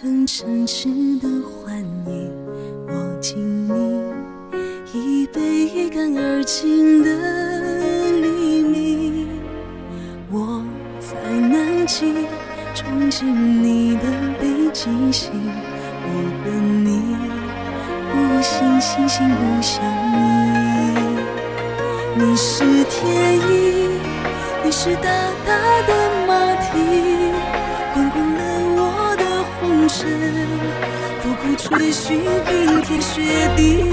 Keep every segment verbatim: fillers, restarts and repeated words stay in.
很诚挚的欢迎，我敬你一杯一干而尽的黎明。我在南极憧憬你的北极星，我跟你不信星星不相依。你是天意，你是大大的马蹄，滚滚了我的红尘，苦苦追寻冰天雪地。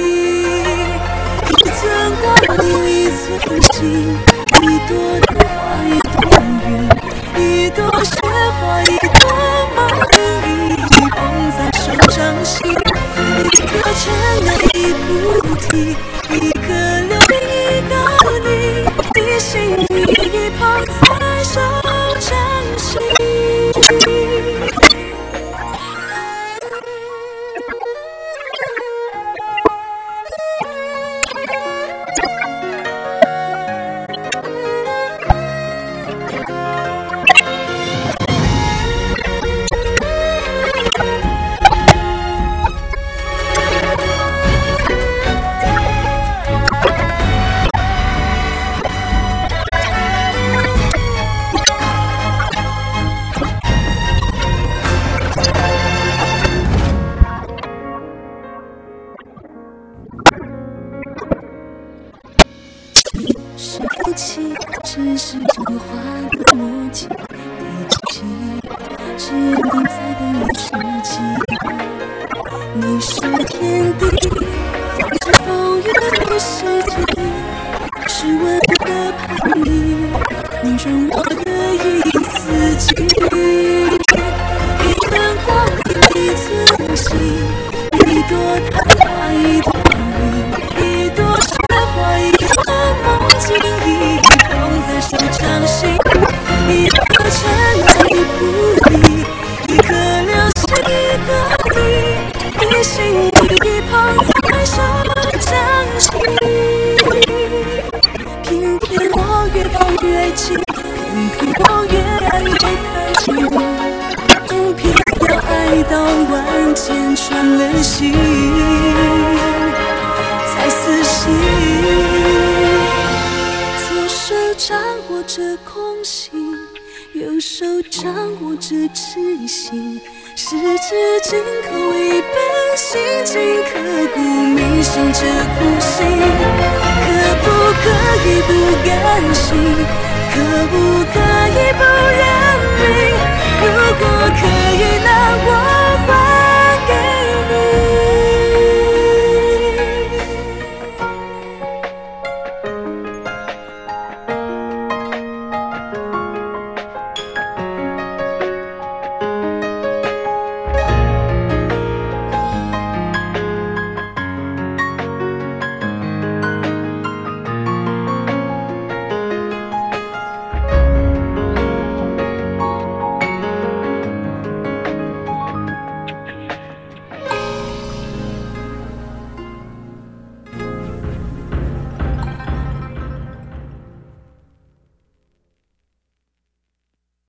一寸光阴一寸心，一朵的花一朵云，一朵雪花一朵梦，一捧在手掌心，一颗尘埃一菩提，一颗琉璃一个你，一心一捧在手掌心。收起，只是真话的默契，第几是你在的一世纪。你是天地，是风雨的世纪，是温的叛逆，你让我的一四季。一寸光阴一寸心，一朵昙花一朵云，一朵雪花一朵梦境，一捧在手掌心，一颗尘埃一菩提，一颗流星一个你，一心一捧在手掌心。偏偏我越抱越紧，偏偏我越爱越太近，偏要爱到万箭穿了心，才死心。左手掌握着空心，右手掌握着痴心，十指紧扣一本心经，刻骨铭心这苦心，可不可以不甘心？可不可以不